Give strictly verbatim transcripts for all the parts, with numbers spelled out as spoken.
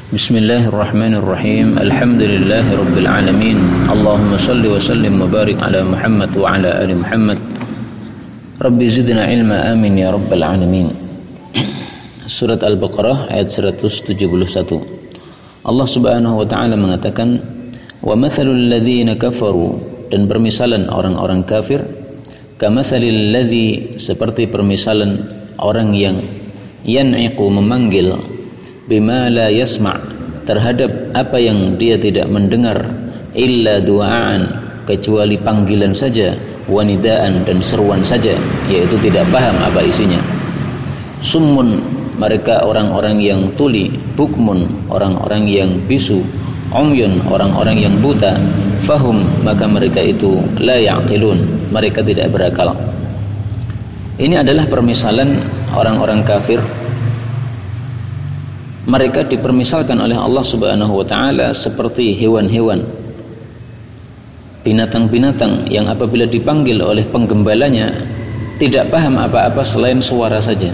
Bismillahirrahmanirrahim. Alhamdulillahi rabbil alamin. Allahumma salli wa sallim wa barik ala Muhammad wa ala ali Muhammad. Rabbi zidna ilma, amin ya rabbal alamin. Surat Al-Baqarah ayat seratus tujuh puluh satu. Allah Subhanahu wa taala mengatakan, "Wa mathalul ladzina kafaru," dan permisalan orang-orang kafir, "kamathalil ladzi," seperti permisalan orang yang yan'iqu, memanggil, bima la yasma', terhadap apa yang dia tidak mendengar, illa du'aan, kecuali panggilan saja, wanidaan, dan seruan saja, yaitu tidak paham apa isinya. Summun, mereka orang-orang yang tuli, bukmun, orang-orang yang bisu, umyun, orang-orang yang buta, fahum, maka mereka itu la ya'qilun, mereka tidak berakal. Ini adalah permisalan orang-orang kafir. Mereka dipermisalkan oleh Allah Subhanahu wa taala seperti hewan-hewan, binatang-binatang yang apabila dipanggil oleh penggembalanya tidak paham apa-apa selain suara saja.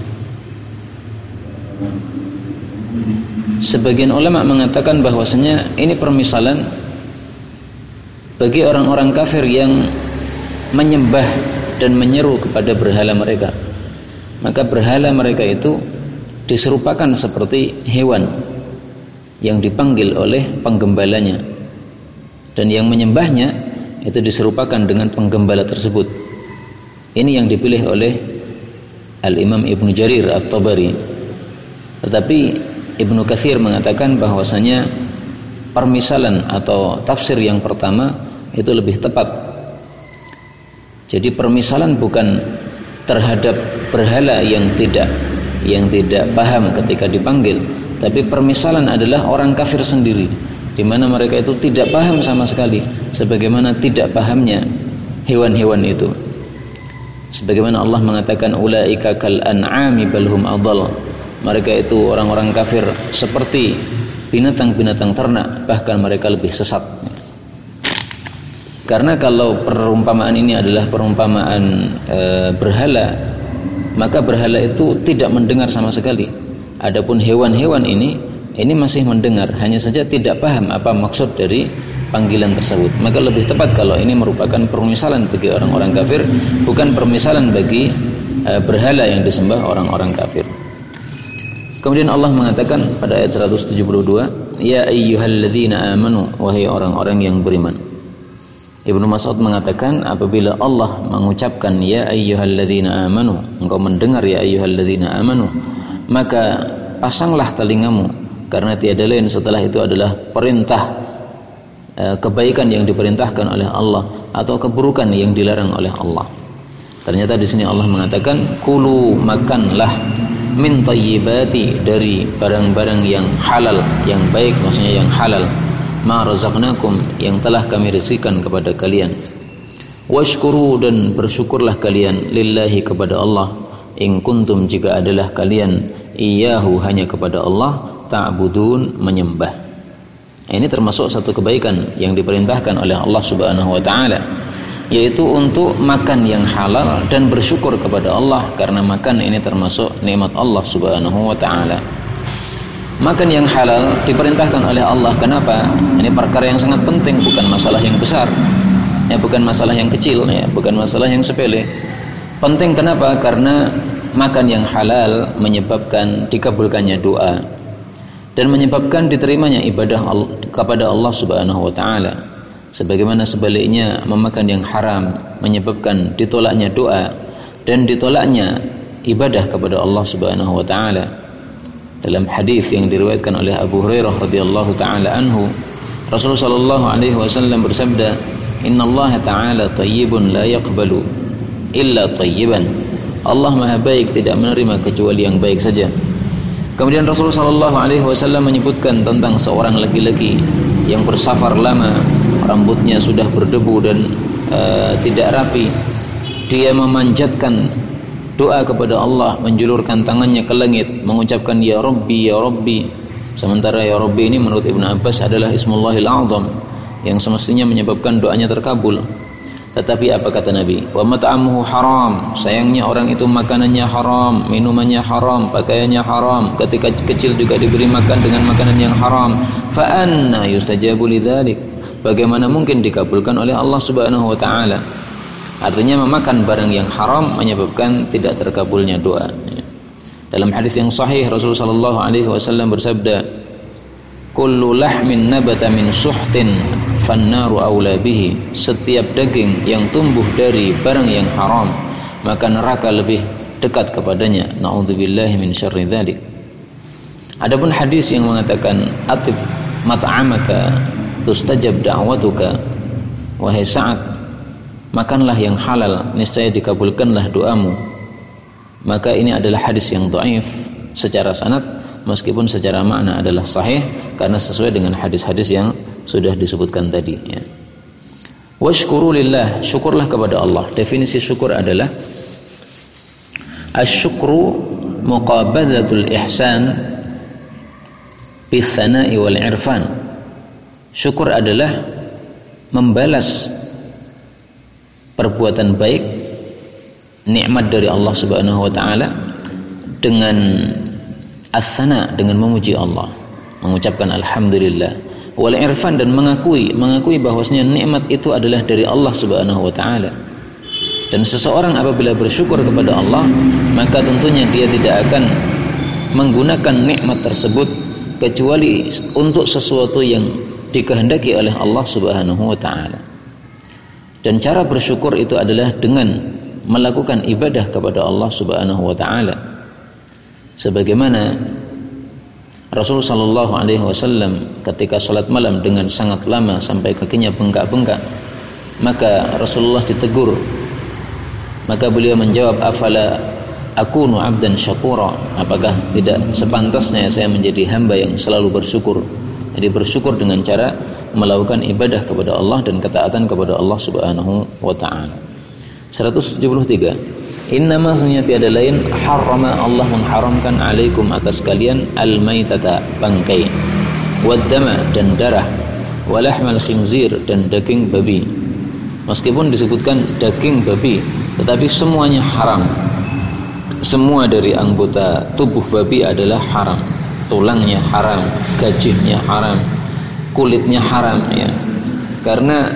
Sebagian ulama mengatakan bahwasanya ini permisalan bagi orang-orang kafir yang menyembah dan menyeru kepada berhala mereka. Maka berhala mereka itu diserupakan seperti hewan yang dipanggil oleh penggembalanya, dan yang menyembahnya itu diserupakan dengan penggembala tersebut. Ini yang dipilih oleh Al-Imam Ibnu Jarir At-Tabari. Tetapi Ibnu Katsir mengatakan bahwasanya permisalan atau tafsir yang pertama itu lebih tepat. Jadi permisalan bukan terhadap berhala yang tidak yang tidak paham ketika dipanggil, tapi permisalan adalah orang kafir sendiri, di mana mereka itu tidak paham sama sekali, sebagaimana tidak pahamnya hewan-hewan itu. Sebagaimana Allah mengatakan, ulaika kal an'ami bal hum adall, mereka itu orang-orang kafir seperti binatang-binatang ternak, bahkan mereka lebih sesat. Karena kalau perumpamaan ini adalah perumpamaan e, berhala, maka berhala itu tidak mendengar sama sekali. Adapun hewan-hewan ini ini masih mendengar, hanya saja tidak paham apa maksud dari panggilan tersebut. Maka lebih tepat kalau ini merupakan permisalan bagi orang-orang kafir, bukan permisalan bagi e, berhala yang disembah orang-orang kafir. Kemudian Allah mengatakan pada ayat seratus tujuh puluh dua, ya ayyuhalladzina amanu, wahai orang-orang yang beriman. Ibnu Mas'ud mengatakan apabila Allah mengucapkan ya ayyuhalladzina amanu, engkau mendengar ya ayyuhalladzina amanu, maka pasanglah telingamu, karena tiada lain setelah itu adalah perintah e, kebaikan yang diperintahkan oleh Allah atau keburukan yang dilarang oleh Allah. Ternyata di sini Allah mengatakan kulu, makanlah, min thayyibati, dari barang-barang yang halal, yang baik, maksudnya yang halal, ma razaqnakum, yang telah kami rezekikan kepada kalian. Washkuru, dan bersyukurlah kalian, lillahi, kepada Allah, in kuntum, jika adalah kalian, iyyahu, hanya kepada Allah, ta'budun, menyembah. Ini termasuk satu kebaikan yang diperintahkan oleh Allah Subhanahu wa taala, yaitu untuk makan yang halal dan bersyukur kepada Allah, karena makan ini termasuk nikmat Allah Subhanahu wa taala. Makan yang halal diperintahkan oleh Allah. Kenapa? Ini perkara yang sangat penting, bukan masalah yang besar, ya, bukan masalah yang kecil, ya, bukan masalah yang sepele. Penting kenapa? Karena makan yang halal menyebabkan dikabulkannya doa dan menyebabkan diterimanya ibadah kepada Allah Subhanahu wa taala. Sebagaimana sebaliknya memakan yang haram menyebabkan ditolaknya doa dan ditolaknya ibadah kepada Allah Subhanahu wa taala. Dalam hadis yang diriwayatkan oleh Abu Hurairah radhiyallahu taala anhu, Rasulullah sallallahu alaihi wasallam bersabda, "Innallaha ta'ala thayyibun la yaqbalu illa thayyiban." Allah Maha baik, tidak menerima kecuali yang baik saja. Kemudian Rasulullah sallallahu alaihi wasallam menyebutkan tentang seorang laki-laki yang bersafar lama, rambutnya sudah berdebu dan uh, tidak rapi. Dia memanjatkan doa kepada Allah, menjulurkan tangannya ke langit, mengucapkan ya Rabbi, ya Rabbi. Sementara ya Rabbi ini menurut Ibnu Abbas adalah Ismullahil A'zam, yang semestinya menyebabkan doanya terkabul. Tetapi apa kata Nabi? Wa mat'amuhu haram. Sayangnya orang itu makanannya haram, minumannya haram, pakaiannya haram, ketika kecil juga diberi makan dengan makanan yang haram. Fa anna yustajabu lidzalik? Bagaimana mungkin dikabulkan oleh Allah Subhanahu wa taala? Artinya memakan barang yang haram menyebabkan tidak terkabulnya doa. Dalam hadis yang sahih Rasulullah sallallahu alaihi wasallam bersabda, kullu lahmin nabata min suhtin fannaru aula bihi. Setiap daging yang tumbuh dari barang yang haram, maka neraka lebih dekat kepadanya. Na'udzubillahi min syarri dzalik. Adapun hadis yang mengatakan atib mat'amaka tustajab da'watuka, wahai Sa'ad, makanlah yang halal, niscaya dikabulkanlah doamu. Maka ini adalah hadis yang dhaif secara sanad, meskipun secara makna adalah sahih karena sesuai dengan hadis-hadis yang sudah disebutkan tadi ya. Washkuru lillah, syukurlah kepada Allah. Definisi syukur adalah asyukru muqabadatul ihsan bitsana'i wal irfan. Syukur adalah membalas perbuatan baik, nikmat dari Allah Subhanahu wa taala dengan as-sana, dengan memuji Allah, mengucapkan alhamdulillah, wal irfan, dan mengakui mengakui bahwasanya nikmat itu adalah dari Allah Subhanahu wa taala. Dan seseorang apabila bersyukur kepada Allah, maka tentunya dia tidak akan menggunakan nikmat tersebut kecuali untuk sesuatu yang dikehendaki oleh Allah Subhanahu wa taala. Dan cara bersyukur itu adalah dengan melakukan ibadah kepada Allah Subhanahu wa taala. Sebagaimana Rasul sallallahu alaihi wasallam ketika salat malam dengan sangat lama sampai kakinya bengkak-bengkak, maka Rasulullah ditegur. Maka beliau menjawab, afala akunu abdan syakura, apakah tidak sepantasnya saya menjadi hamba yang selalu bersyukur. Jadi bersyukur dengan cara melakukan ibadah kepada Allah dan ketaatan kepada Allah Subhanahu wa taala. seratus tujuh puluh tiga. Innama, sunnah tiada lain, harrama, Allah mengharamkan alaikum, atas kalian, al-maitata, bangkai, waddama, dan darah, walahmal khinzir, dan daging babi. Meskipun disebutkan daging babi, tetapi semuanya haram. Semua dari anggota tubuh babi adalah haram. Tulangnya haram, gajinya haram, kulitnya haram ya. Karena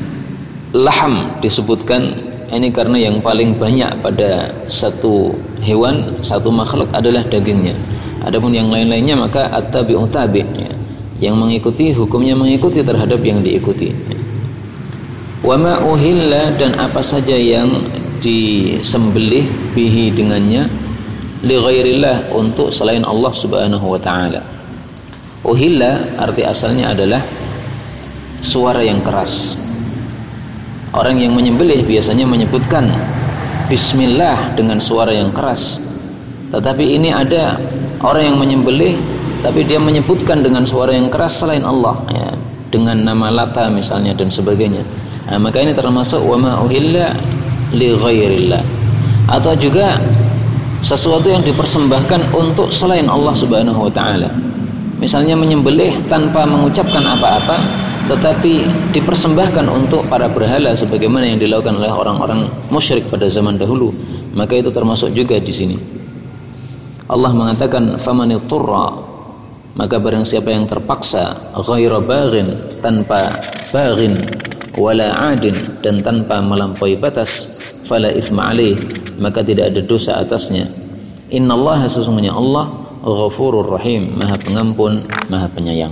laham disebutkan ini karena yang paling banyak pada satu hewan, satu makhluk adalah dagingnya. Adapun yang lain-lainnya maka at-tabi'u tabi' ya. Yang mengikuti hukumnya mengikuti terhadap yang diikuti. Ya. Wa ma uhilla, dan apa saja yang disembelih bihi dengannya, li ghairillah, untuk selain Allah Subhanahu wa taala. Uhilla arti asalnya adalah suara yang keras. Orang yang menyembelih biasanya menyebutkan bismillah dengan suara yang keras. Tetapi ini ada orang yang menyembelih tapi dia menyebutkan dengan suara yang keras selain Allah ya, dengan nama Lata misalnya dan sebagainya. Nah, maka ini termasuk wa ma uhilla li ghairillah. Atau juga sesuatu yang dipersembahkan untuk selain Allah Subhanahu wa taala. Misalnya menyembelih tanpa mengucapkan apa-apa, tetapi dipersembahkan untuk para berhala sebagaimana yang dilakukan oleh orang-orang musyrik pada zaman dahulu, maka itu termasuk juga di sini. Allah mengatakan famanitturra, maka barang siapa yang terpaksa, ghaira baghin, tanpa baghin, wala adin, dan tanpa melampaui batas, fala itsma alaih, maka tidak ada dosa atasnya. Innallaha, sesungguhnya Allah, ghafurur rahim, maha pengampun, maha penyayang.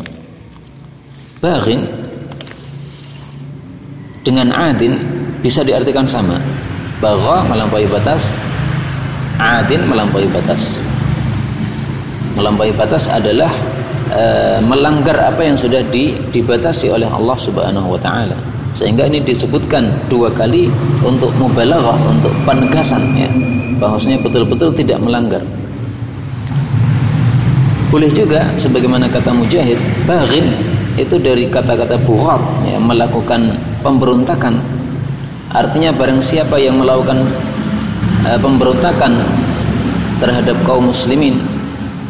Baghin dengan adin bisa diartikan sama. Bagha melampaui batas, adin melampaui batas. Melampaui batas adalah e, melanggar apa yang sudah di, dibatasi oleh Allah Subhanahu wa taala. Sehingga ini disebutkan dua kali untuk mubalaghah, untuk penegasan ya, bahwasanya betul-betul tidak melanggar. Boleh juga sebagaimana kata Mujahid, baghin itu dari kata-kata bughat ya, melakukan pemberontakan. Artinya barang siapa yang melakukan uh, pemberontakan terhadap kaum muslimin,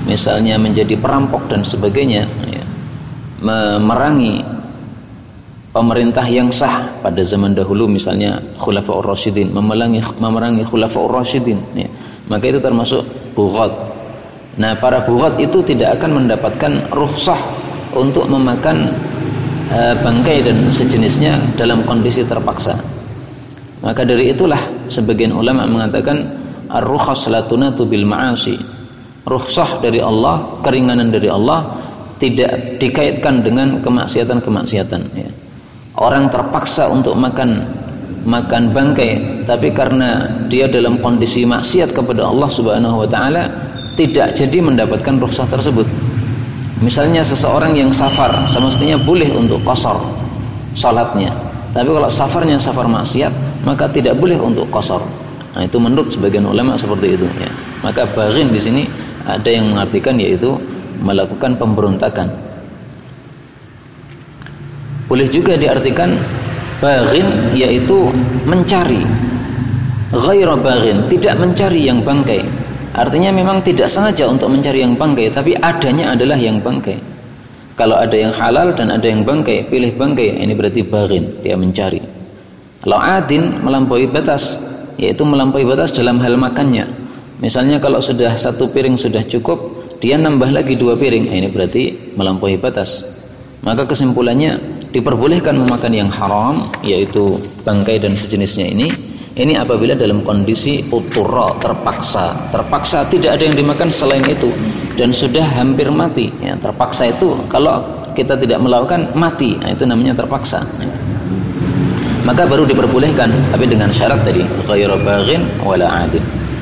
misalnya menjadi perampok dan sebagainya ya, memerangi pemerintah yang sah pada zaman dahulu, misalnya Khulafaur Rasyidin, memerangi memerangi Khulafaur Rasyidin, ya, maka itu termasuk bughat. Nah, para bughat itu tidak akan mendapatkan rukhsah untuk memakan e, bangkai dan sejenisnya dalam kondisi terpaksa. Maka dari itulah sebagian ulama mengatakan ar-rukhas la tunatu bil ma'asi. Rukhsah dari Allah, keringanan dari Allah tidak dikaitkan dengan kemaksiatan-kemaksiatan, ya. Orang terpaksa untuk makan makan bangkai, tapi karena dia dalam kondisi maksiat kepada Allah Subhanahu wa taala, tidak jadi mendapatkan rukhsah tersebut. Misalnya seseorang yang safar, semestinya boleh untuk qasar salatnya. Tapi kalau safarnya safar maksiat, maka tidak boleh untuk qasar. Nah, itu menurut sebagian ulama seperti itu, ya. Maka baghin di sini ada yang mengartikan yaitu melakukan pemberontakan. Boleh juga diartikan baghin yaitu mencari. Ghairu baghin, tidak mencari yang bangkai. Artinya memang tidak sengaja untuk mencari yang bangkai, tapi adanya adalah yang bangkai. Kalau ada yang halal dan ada yang bangkai, pilih bangkai, ini berarti baghin, dia mencari. Kalau adin, melampaui batas, yaitu melampaui batas dalam hal makannya. Misalnya kalau sudah satu piring sudah cukup, dia nambah lagi dua piring, ini berarti melampaui batas. Maka kesimpulannya, diperbolehkan memakan yang haram, yaitu bangkai dan sejenisnya ini. Ini apabila dalam kondisi uturra, terpaksa. Terpaksa tidak ada yang dimakan selain itu dan sudah hampir mati, ya. Terpaksa itu kalau kita tidak melakukan mati, nah, itu namanya terpaksa, ya. Maka baru diperbolehkan, tapi dengan syarat tadi ghairu baghin wala adil.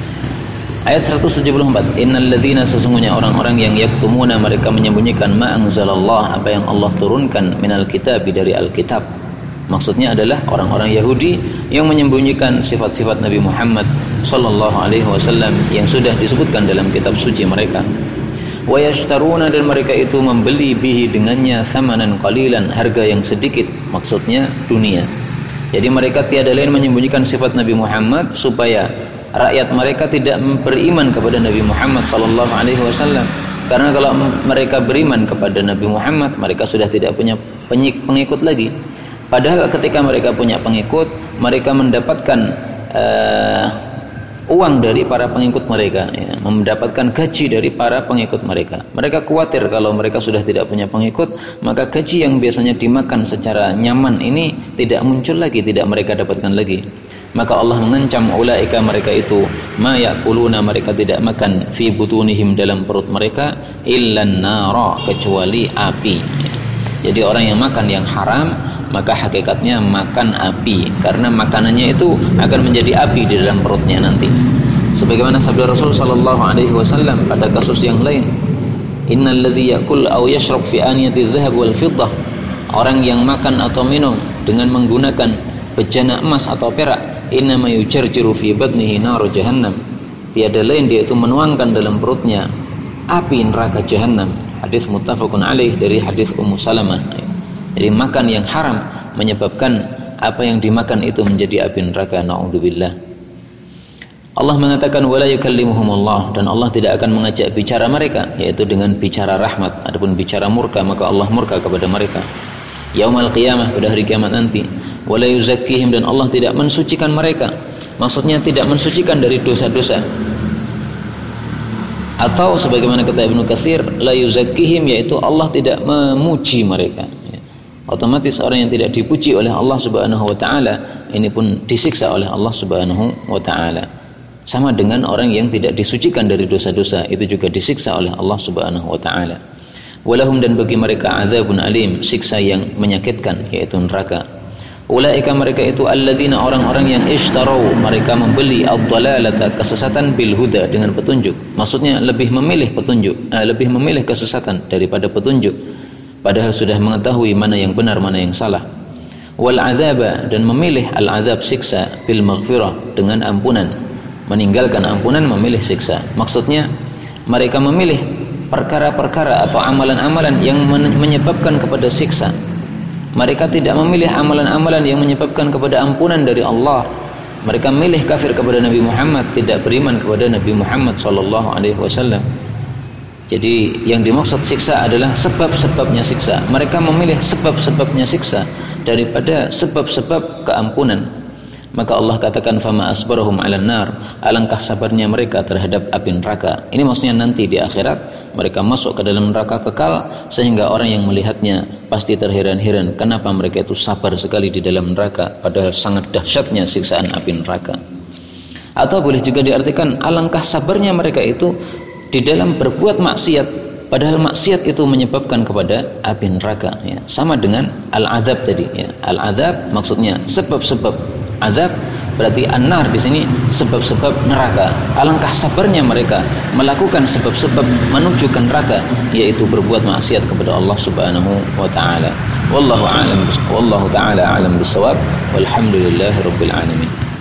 Ayat seratus tujuh puluh empat, innal ladzina, sesungguhnya orang-orang yang yaktumuna, mereka menyembunyikan ma anzalallah, apa yang Allah turunkan, minal kitab, dari Alkitab. Maksudnya adalah orang-orang Yahudi yang menyembunyikan sifat-sifat Nabi Muhammad sallallahu alaihi wasallam yang sudah disebutkan dalam kitab suci mereka. Wa yashtaruna, dan mereka itu membeli bihi dengannya thamanan qalilan, harga yang sedikit, maksudnya dunia. Jadi mereka tiada lain menyembunyikan sifat Nabi Muhammad supaya rakyat mereka tidak beriman kepada Nabi Muhammad sallallahu alaihi wasallam. Karena kalau mereka beriman kepada Nabi Muhammad, mereka sudah tidak punya pengikut lagi. Padahal ketika mereka punya pengikut, mereka mendapatkan uh, uang dari para pengikut mereka, ya, mendapatkan gaji dari para pengikut mereka. Mereka khawatir kalau mereka sudah tidak punya pengikut, maka gaji yang biasanya dimakan secara nyaman ini tidak muncul lagi, tidak mereka dapatkan lagi. Maka Allah mengancam ulaika, mereka itu ma yakuluna, mereka tidak makan fi butunihim, dalam perut mereka, illan nara, kecuali api. Jadi orang yang makan yang haram, maka hakikatnya makan api, karena makanannya itu akan menjadi api di dalam perutnya nanti. Sebagaimana sabda Rasul sallallahu alaihi wasallam pada kasus yang lain, innal ladzi yakul aw yashrab fi aniyati dhahab wal fiddah, orang yang makan atau minum dengan menggunakan bejana emas atau perak, innama yujarjiru fi batnihi nar jahannam, tiada lain dia itu menuangkan dalam perutnya api neraka jahannam. Hadis muttafaqun alaih dari hadis Ummu Salamah. Jadi makan yang haram menyebabkan apa yang dimakan itu menjadi api neraka, naudzubillah. Allah mengatakan wala yukallimuhumullah, dan Allah tidak akan mengajak bicara mereka, yaitu dengan bicara rahmat. Adapun bicara murka, maka Allah murka kepada mereka. Yaumal qiyamah, pada hari kiamat nanti. Wala yuzakkihim, dan Allah tidak mensucikan mereka. Maksudnya tidak mensucikan dari dosa-dosa. Atau sebagaimana kata Ibnu Katsir, la yuzakkihim, yaitu Allah tidak memuji mereka. Otomatis orang yang tidak dipuji oleh Allah Subhanahu wa taala ini pun disiksa oleh Allah Subhanahu wa taala. Sama dengan orang yang tidak disucikan dari dosa-dosa, itu juga disiksa oleh Allah Subhanahu wa taala. Walahum, dan bagi mereka azabun alim, siksa yang menyakitkan, yaitu neraka. Ulaika, mereka itu alladzina, orang-orang yang ishtarau, mereka membeli ad-dhalalata, kesesatan, bil huda, dengan petunjuk. Maksudnya lebih memilih petunjuk, eh, lebih memilih kesesatan daripada petunjuk, padahal sudah mengetahui mana yang benar, mana yang salah. Wal adzaba, dan memilih al-adzab, siksa, bil maghfirah, dengan ampunan. Meninggalkan ampunan, memilih siksa. Maksudnya mereka memilih perkara-perkara atau amalan-amalan yang menyebabkan kepada siksa. Mereka tidak memilih amalan-amalan yang menyebabkan kepada ampunan dari Allah. Mereka milih kafir kepada Nabi Muhammad, tidak beriman kepada Nabi Muhammad sallallahu alaihi wasallam. Jadi yang dimaksud siksa adalah sebab-sebabnya siksa. Mereka memilih sebab-sebabnya siksa, daripada sebab-sebab keampunan. Maka Allah katakan fama asbarahum 'alan nar, alangkah sabarnya mereka terhadap api neraka. Ini maksudnya nanti di akhirat mereka masuk ke dalam neraka kekal, sehingga orang yang melihatnya pasti terheran-heran kenapa mereka itu sabar sekali di dalam neraka, padahal sangat dahsyatnya siksaan api neraka. Atau boleh juga diartikan alangkah sabarnya mereka itu di dalam berbuat maksiat, padahal maksiat itu menyebabkan kepada api neraka, ya. Sama dengan al-adzab tadi, ya. Al-adzab maksudnya sebab-sebab azab, berarti an-nar di sini sebab-sebab neraka. Alangkah sabarnya mereka melakukan sebab-sebab menuju ke neraka, yaitu berbuat maksiat kepada Allah Subhanahu wa taala. Wallahu a'lam, wallahu taala a'lam bissawab. Walhamdulillahirabbil alamin.